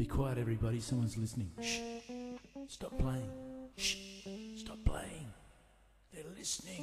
quiet, everybody. Someone's listening. Shh. Stop playing. Shh. Stop playing. They're listening.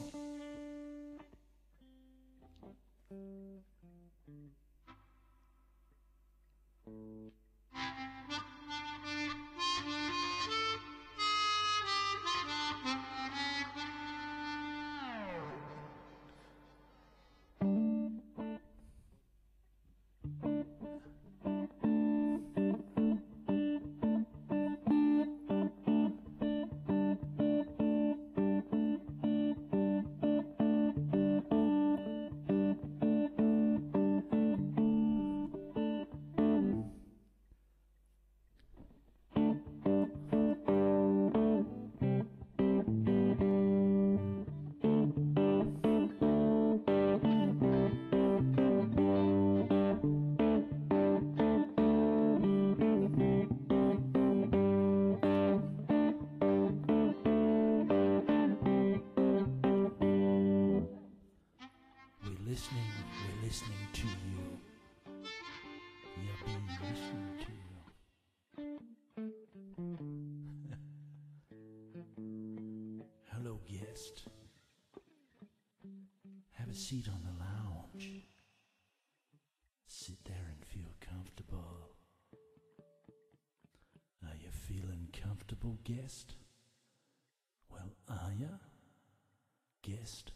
We're listening to you. We are being listened to. Hello, guest. Have a seat on the lounge. Sit there and feel comfortable. Are you feeling comfortable, guest? Well, are ya, guest?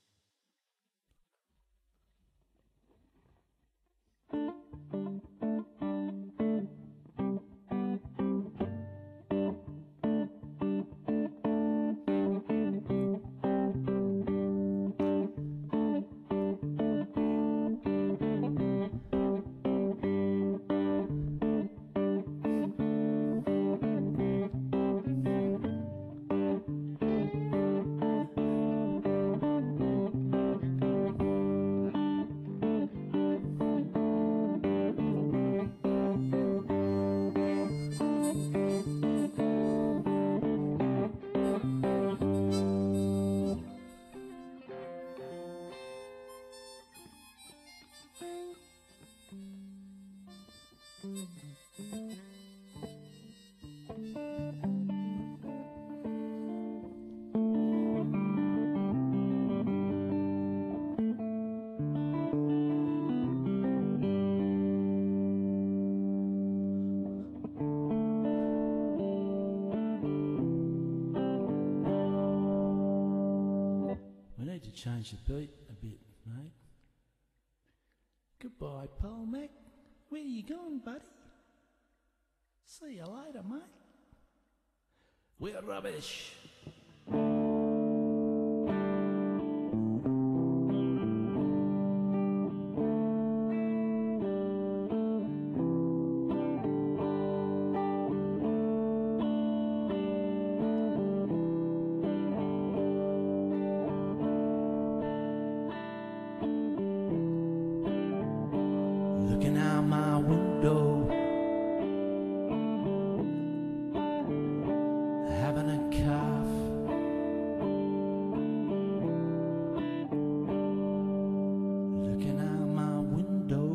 We need to change the beat a bit, mate. Goodbye, Paul Mac. Where you going, buddy? See you later, mate. We're rubbish. Looking out my window, having a cough. Looking out my window,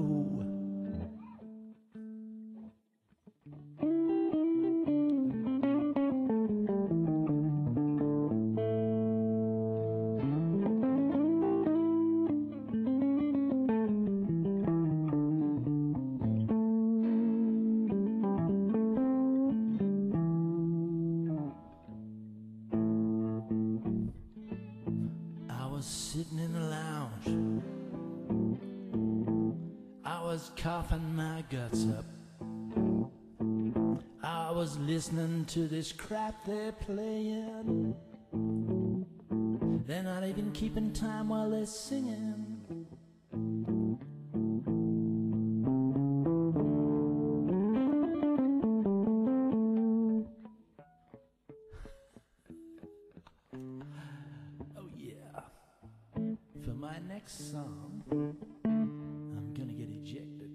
I was sitting in the lounge, I was coughing my guts up, I was listening to this crap they're playing. They're not even keeping time while they're singing. Oh yeah. For my next song, I'm gonna get ejected.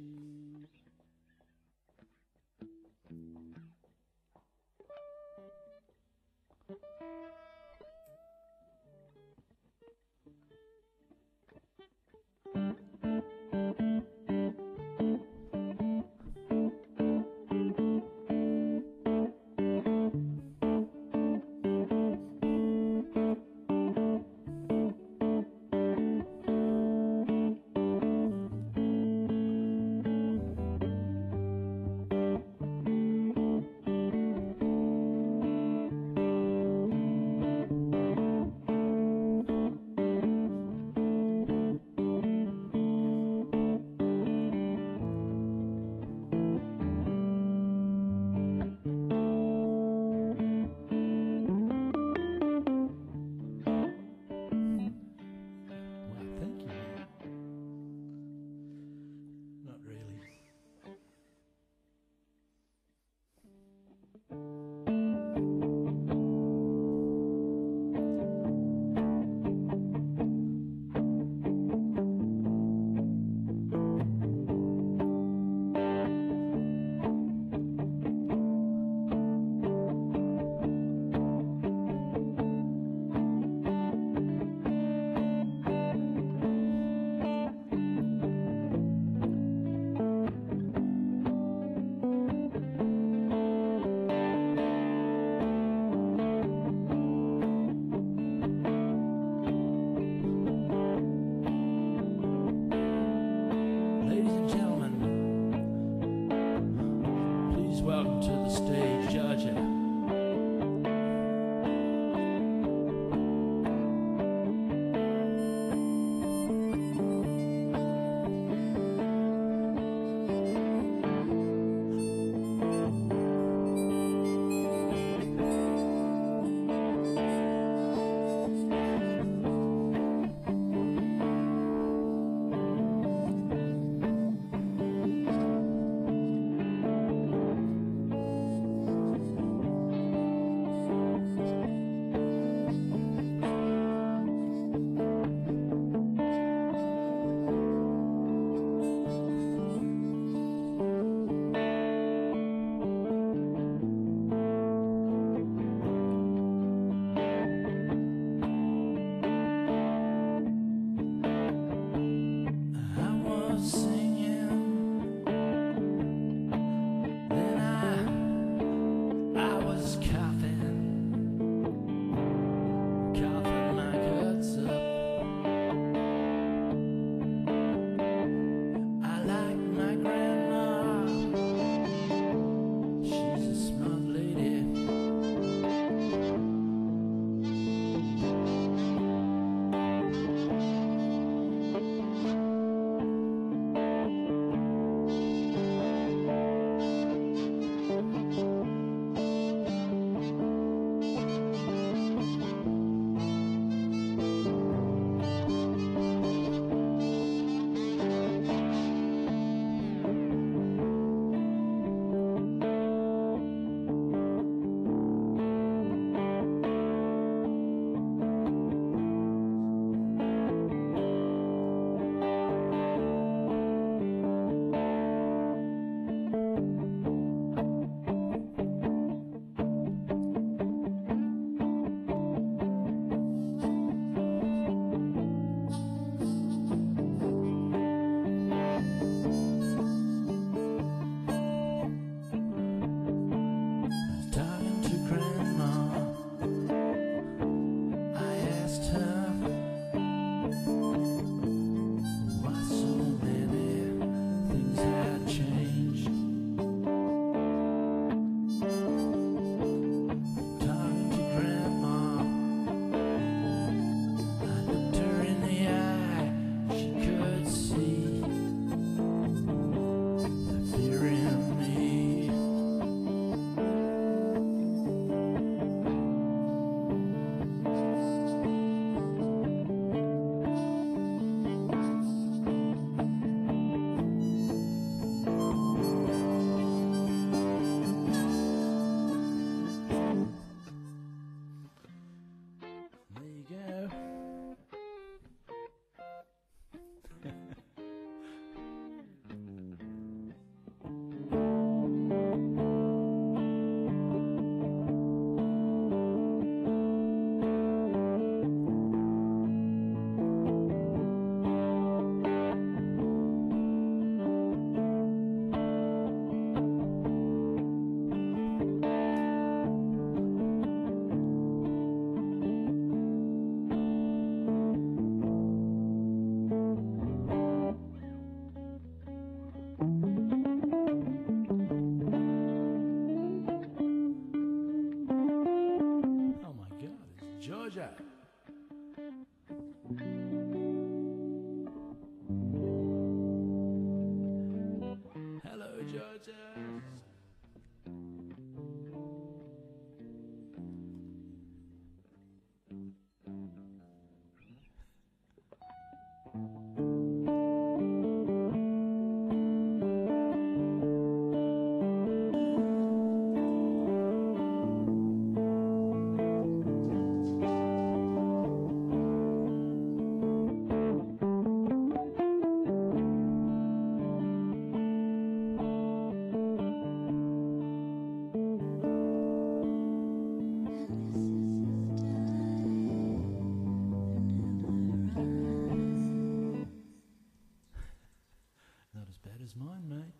Not as bad as mine, mate.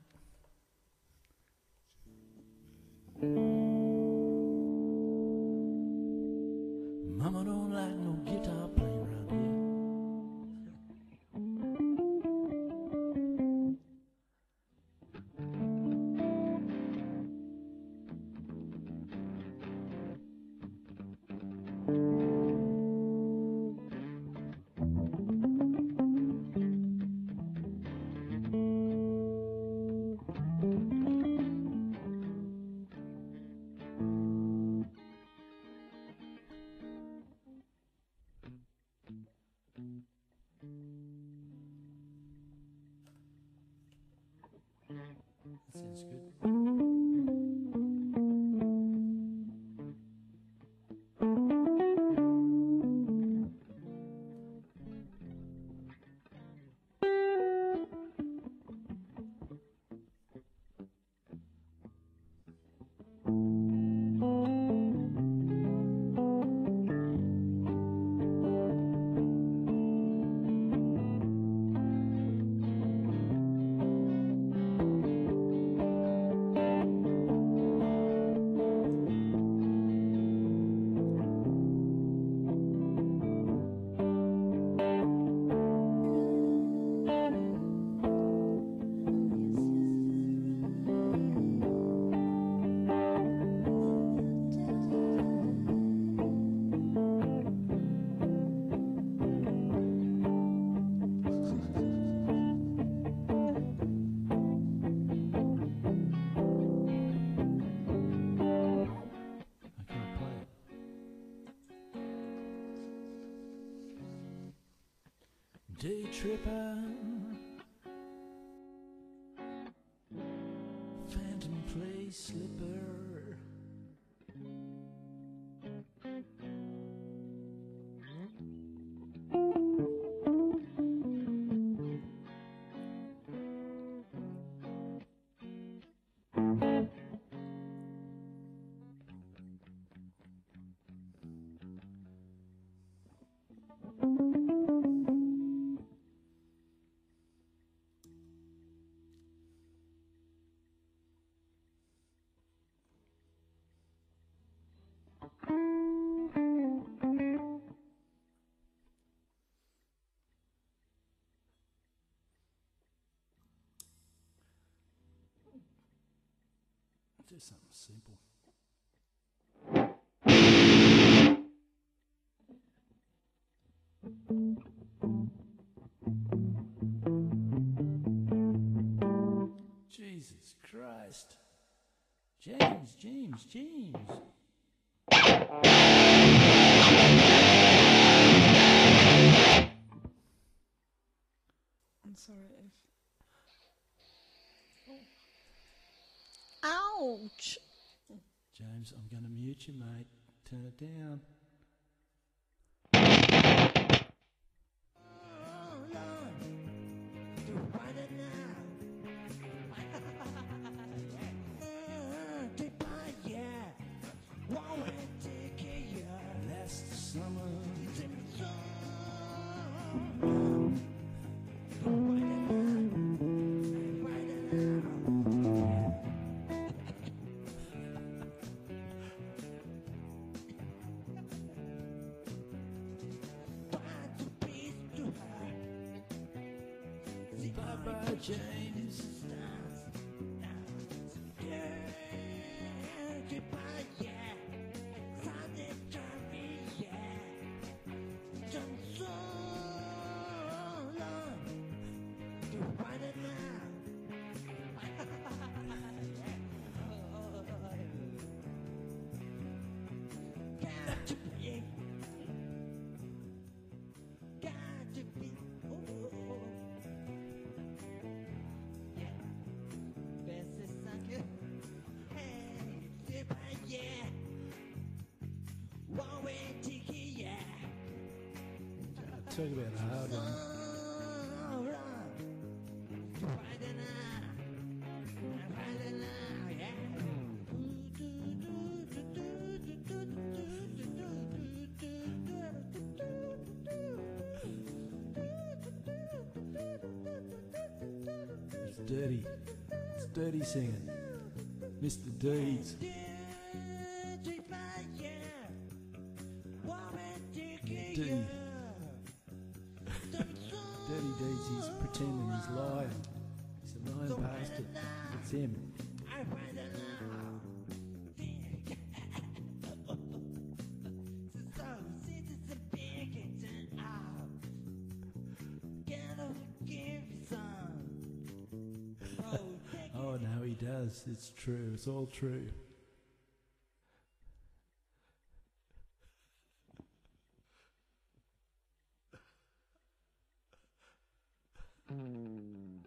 Mama don't like no guitar playing around here. That sounds good. Day tripper, phantom play slipper, do something simple. Jesus Christ. James. I'm sorry if... Ouch! James, I'm going to mute you, mate. Turn it down. Last summer, Bye-bye, James. talk about a hard one. It's dirty. It's dirty singing. Mr. Deeds. Dirty. Dirty Deeds, he's pretending he's lying. He's a lying bastard. It's him. Oh no, he does. It's true. It's all true.